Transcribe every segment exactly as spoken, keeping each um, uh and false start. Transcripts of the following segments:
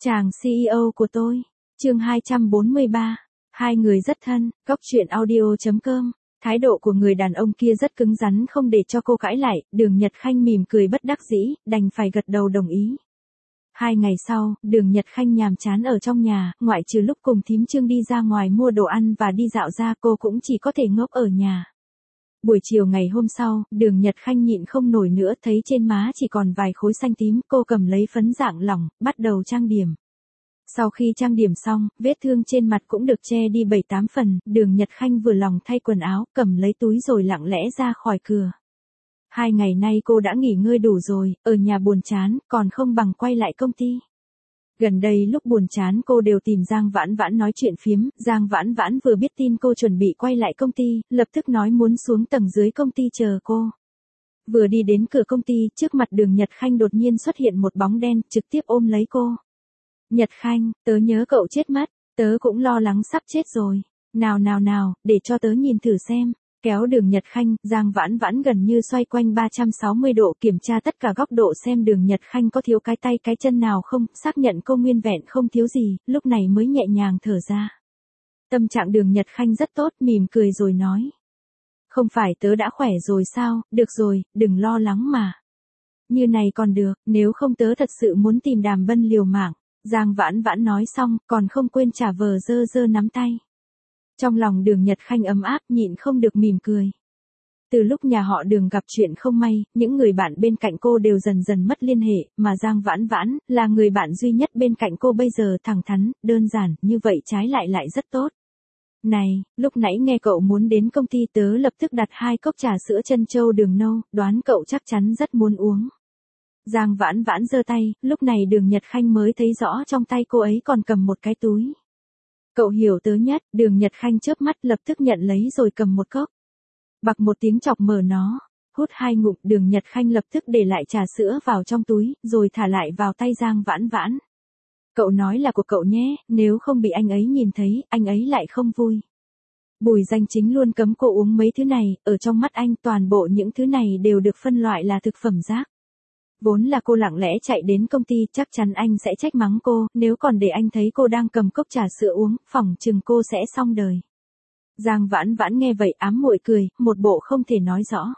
Chàng xê e ô của tôi. Chương hai trăm bốn mươi ba. Hai người rất thân. Góc truyện audio chấm com. Thái độ của người đàn ông kia rất cứng rắn không để cho cô cãi lại, Đường Nhật Khanh mỉm cười bất đắc dĩ, đành phải gật đầu đồng ý. Hai ngày sau, Đường Nhật Khanh nhàm chán ở trong nhà, ngoại trừ lúc cùng thím Trương đi ra ngoài mua đồ ăn và đi dạo ra, cô cũng chỉ có thể ngốc ở nhà. Buổi chiều ngày hôm sau, Đường Nhật Khanh nhịn không nổi nữa, thấy trên má chỉ còn vài khối xanh tím, cô cầm lấy phấn dạng lỏng, bắt đầu trang điểm. Sau khi trang điểm xong, vết thương trên mặt cũng được che đi bảy tám phần, Đường Nhật Khanh vừa lòng thay quần áo, cầm lấy túi rồi lặng lẽ ra khỏi cửa. Hai ngày nay cô đã nghỉ ngơi đủ rồi, ở nhà buồn chán, còn không bằng quay lại công ty. Gần đây lúc buồn chán cô đều tìm Giang Vãn Vãn nói chuyện phiếm, Giang Vãn Vãn vừa biết tin cô chuẩn bị quay lại công ty, lập tức nói muốn xuống tầng dưới công ty chờ cô. Vừa đi đến cửa công ty, trước mặt Đường Nhật Khanh đột nhiên xuất hiện một bóng đen, trực tiếp ôm lấy cô. Nhật Khanh, tớ nhớ cậu chết mất, tớ cũng lo lắng sắp chết rồi. Nào nào nào, để cho tớ nhìn thử xem. Kéo Đường Nhật Khanh, Giang Vãn Vãn gần như xoay quanh ba trăm sáu mươi độ kiểm tra tất cả góc độ xem Đường Nhật Khanh có thiếu cái tay cái chân nào không, xác nhận cô nguyên vẹn không thiếu gì, lúc này mới nhẹ nhàng thở ra. Tâm trạng Đường Nhật Khanh rất tốt, mỉm cười rồi nói. Không phải tớ đã khỏe rồi sao, được rồi, đừng lo lắng mà. Như này còn được, nếu không tớ thật sự muốn tìm Đàm Bân liều mạng. Giang Vãn Vãn nói xong, còn không quên trả vờ dơ dơ nắm tay. Trong lòng Đường Nhật Khanh ấm áp, nhịn không được mỉm cười. Từ lúc nhà họ Đường gặp chuyện không may, những người bạn bên cạnh cô đều dần dần mất liên hệ, mà Giang Vãn Vãn là người bạn duy nhất bên cạnh cô bây giờ, thẳng thắn, đơn giản, như vậy trái lại lại rất tốt. Này, lúc nãy nghe cậu muốn đến công ty, tớ lập tức đặt hai cốc trà sữa trân châu đường nâu, đoán cậu chắc chắn rất muốn uống. Giang Vãn Vãn giơ tay, lúc này Đường Nhật Khanh mới thấy rõ trong tay cô ấy còn cầm một cái túi. Cậu hiểu tớ nhất, Đường Nhật Khanh chớp mắt lập tức nhận lấy rồi cầm một cốc. Bặc một tiếng chọc mở nó, hút hai ngụm, Đường Nhật Khanh lập tức để lại trà sữa vào trong túi, rồi thả lại vào tay Giang Vãn Vãn. Cậu nói là của cậu nhé, nếu không bị anh ấy nhìn thấy, anh ấy lại không vui. Bùi Danh Chính luôn cấm cô uống mấy thứ này, ở trong mắt anh toàn bộ những thứ này đều được phân loại là thực phẩm rác. Vốn là cô lặng lẽ chạy đến công ty, chắc chắn anh sẽ trách mắng cô, nếu còn để anh thấy cô đang cầm cốc trà sữa uống, phỏng chừng cô sẽ xong đời. Giang Vãn Vãn nghe vậy ám muội cười, một bộ không thể nói rõ.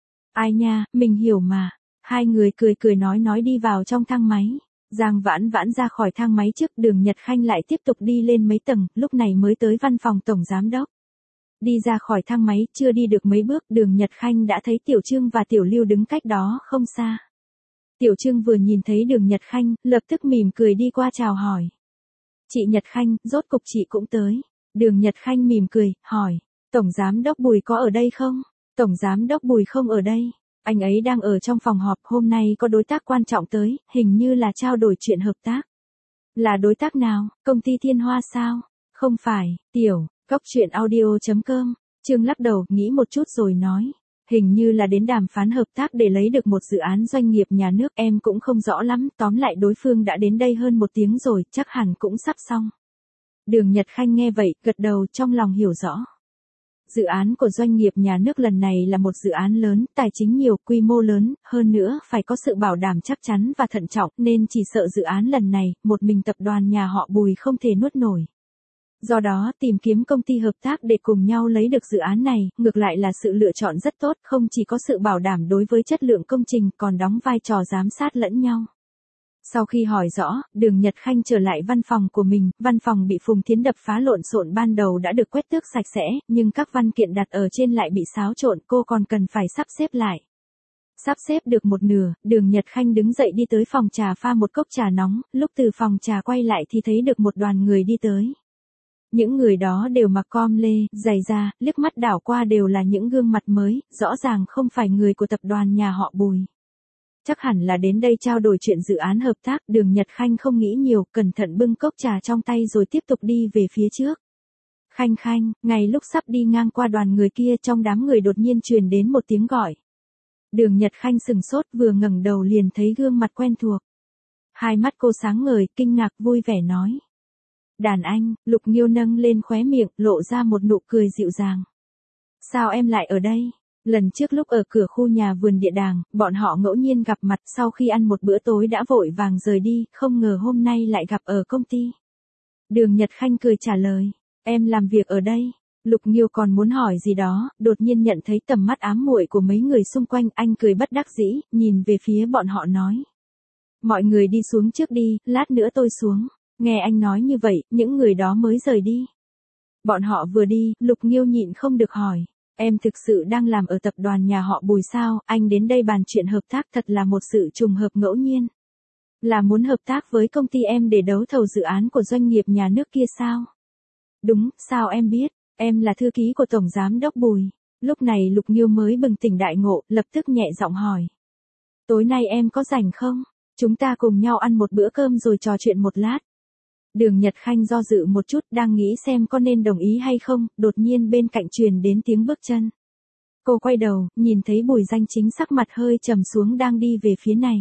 Ai nha, mình hiểu mà. Hai người cười cười nói nói đi vào trong thang máy. Giang Vãn Vãn ra khỏi thang máy trước, Đường Nhật Khanh lại tiếp tục đi lên mấy tầng, lúc này mới tới văn phòng tổng giám đốc. Đi ra khỏi thang máy, chưa đi được mấy bước, Đường Nhật Khanh đã thấy Tiểu Trương và Tiểu Lưu đứng cách đó không xa. Tiểu Trương vừa nhìn thấy Đường Nhật Khanh, lập tức mỉm cười đi qua chào hỏi. Chị Nhật Khanh, rốt cục chị cũng tới. Đường Nhật Khanh mỉm cười, hỏi. Tổng giám đốc Bùi có ở đây không? Tổng giám đốc Bùi không ở đây. Anh ấy đang ở trong phòng họp, hôm nay có đối tác quan trọng tới, hình như là trao đổi chuyện hợp tác. Là đối tác nào? Công ty Thiên Hoa sao? Không phải, Tiểu, góc truyện audio chấm com. Trương lắc đầu, nghĩ một chút rồi nói. Hình như là đến đàm phán hợp tác để lấy được một dự án doanh nghiệp nhà nước, em cũng không rõ lắm, tóm lại đối phương đã đến đây hơn một tiếng rồi, chắc hẳn cũng sắp xong. Đường Nhật Khanh nghe vậy, gật đầu, trong lòng hiểu rõ. Dự án của doanh nghiệp nhà nước lần này là một dự án lớn, tài chính nhiều, quy mô lớn, hơn nữa phải có sự bảo đảm chắc chắn và thận trọng, nên chỉ sợ dự án lần này, một mình tập đoàn nhà họ Bùi không thể nuốt nổi. Do đó, tìm kiếm công ty hợp tác để cùng nhau lấy được dự án này, ngược lại là sự lựa chọn rất tốt, không chỉ có sự bảo đảm đối với chất lượng công trình, còn đóng vai trò giám sát lẫn nhau. Sau khi hỏi rõ, Đường Nhật Khanh trở lại văn phòng của mình, văn phòng bị Phùng Thiến đập phá lộn xộn ban đầu đã được quét tước sạch sẽ, nhưng các văn kiện đặt ở trên lại bị xáo trộn, cô còn cần phải sắp xếp lại. Sắp xếp được một nửa, Đường Nhật Khanh đứng dậy đi tới phòng trà pha một cốc trà nóng, lúc từ phòng trà quay lại thì thấy được một đoàn người đi tới. Những người đó đều mặc com lê, giày da, liếc mắt đảo qua đều là những gương mặt mới, rõ ràng không phải người của tập đoàn nhà họ Bùi. Chắc hẳn là đến đây trao đổi chuyện dự án hợp tác, Đường Nhật Khanh không nghĩ nhiều, cẩn thận bưng cốc trà trong tay rồi tiếp tục đi về phía trước. Khanh Khanh, ngay lúc sắp đi ngang qua đoàn người kia, trong đám người đột nhiên truyền đến một tiếng gọi. Đường Nhật Khanh sừng sốt, vừa ngẩng đầu liền thấy gương mặt quen thuộc. Hai mắt cô sáng ngời, kinh ngạc vui vẻ nói. Đàn anh, Lục Nghiêu nâng lên khóe miệng, lộ ra một nụ cười dịu dàng. Sao em lại ở đây? Lần trước lúc ở cửa khu nhà vườn địa đàng, bọn họ ngẫu nhiên gặp mặt sau khi ăn một bữa tối đã vội vàng rời đi, không ngờ hôm nay lại gặp ở công ty. Đường Nhật Khanh cười trả lời, em làm việc ở đây. Lục Nghiêu còn muốn hỏi gì đó, đột nhiên nhận thấy tầm mắt ám muội của mấy người xung quanh, anh cười bất đắc dĩ, nhìn về phía bọn họ nói. Mọi người đi xuống trước đi, lát nữa tôi xuống. Nghe anh nói như vậy, những người đó mới rời đi. Bọn họ vừa đi, Lục Nghiêu nhịn không được hỏi. Em thực sự đang làm ở tập đoàn nhà họ Bùi sao, anh đến đây bàn chuyện hợp tác thật là một sự trùng hợp ngẫu nhiên. Là muốn hợp tác với công ty em để đấu thầu dự án của doanh nghiệp nhà nước kia sao? Đúng, sao em biết, em là thư ký của Tổng Giám đốc Bùi. Lúc này Lục Nghiêu mới bừng tỉnh đại ngộ, lập tức nhẹ giọng hỏi. Tối nay em có rảnh không? Chúng ta cùng nhau ăn một bữa cơm rồi trò chuyện một lát. Đường Nhật Khanh do dự một chút, đang nghĩ xem có nên đồng ý hay không, đột nhiên bên cạnh truyền đến tiếng bước chân. Cô quay đầu, nhìn thấy Bùi Danh Chính sắc mặt hơi trầm xuống đang đi về phía này.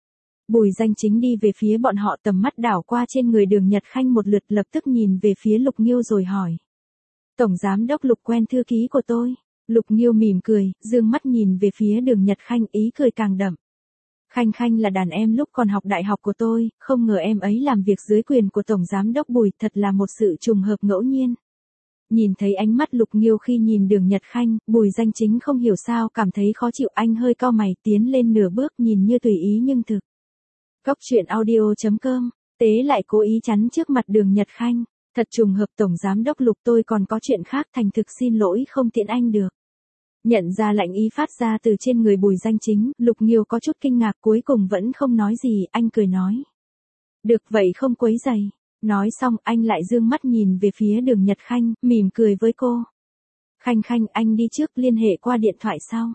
Bùi Danh Chính đi về phía bọn họ, tầm mắt đảo qua trên người Đường Nhật Khanh một lượt, lập tức nhìn về phía Lục Nghiêu rồi hỏi. Tổng Giám đốc Lục quen thư ký của tôi. Lục Nghiêu mỉm cười, dương mắt nhìn về phía Đường Nhật Khanh, ý cười càng đậm. Khanh Khanh là đàn em lúc còn học đại học của tôi, không ngờ em ấy làm việc dưới quyền của Tổng Giám đốc Bùi, thật là một sự trùng hợp ngẫu nhiên. Nhìn thấy ánh mắt Lục Nghiêu khi nhìn Đường Nhật Khanh, Bùi Danh Chính không hiểu sao cảm thấy khó chịu, anh hơi cau mày tiến lên nửa bước nhìn như tùy ý nhưng thực. Cốc truyện audio chấm com, Tế lại cố ý chắn trước mặt Đường Nhật Khanh. Thật trùng hợp Tổng Giám đốc Lục, tôi còn có chuyện khác, thành thực xin lỗi không tiễn anh được. Nhận ra lạnh ý phát ra từ trên người Bùi Danh Chính, Lục Nghiêu có chút kinh ngạc, cuối cùng vẫn không nói gì, anh cười nói. Được vậy không quấy rầy. Nói xong anh lại dương mắt nhìn về phía Đường Nhật Khanh, mỉm cười với cô. Khanh Khanh, anh đi trước, liên hệ qua điện thoại sau.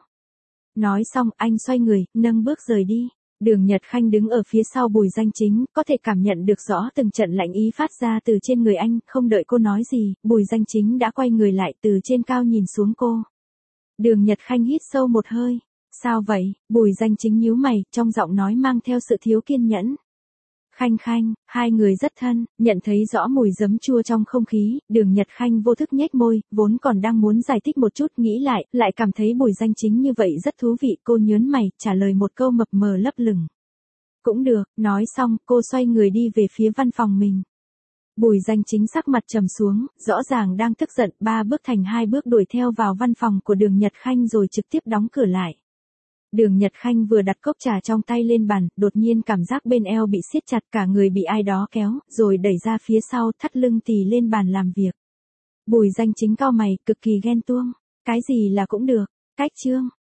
Nói xong anh xoay người, nâng bước rời đi. Đường Nhật Khanh đứng ở phía sau Bùi Danh Chính, có thể cảm nhận được rõ từng trận lạnh ý phát ra từ trên người anh, không đợi cô nói gì, Bùi Danh Chính đã quay người lại từ trên cao nhìn xuống cô. Đường Nhật Khanh hít sâu một hơi. Sao vậy? Bùi Danh Chính nhíu mày, trong giọng nói mang theo sự thiếu kiên nhẫn. Khanh Khanh, hai người rất thân, nhận thấy rõ mùi giấm chua trong không khí, Đường Nhật Khanh vô thức nhếch môi, vốn còn đang muốn giải thích một chút, nghĩ lại, lại cảm thấy Bùi Danh Chính như vậy rất thú vị, cô nhớn mày, trả lời một câu mập mờ lấp lửng. Cũng được, nói xong, cô xoay người đi về phía văn phòng mình. Bùi Danh Chính sắc mặt trầm xuống, rõ ràng đang tức giận, ba bước thành hai bước đuổi theo vào văn phòng của Đường Nhật Khanh rồi trực tiếp đóng cửa lại. Đường Nhật Khanh vừa đặt cốc trà trong tay lên bàn, đột nhiên cảm giác bên eo bị siết chặt, cả người bị ai đó kéo, rồi đẩy ra phía sau, thắt lưng tì lên bàn làm việc. Bùi Danh Chính cau mày, cực kỳ ghen tuông. Cái gì là cũng được, cách chương.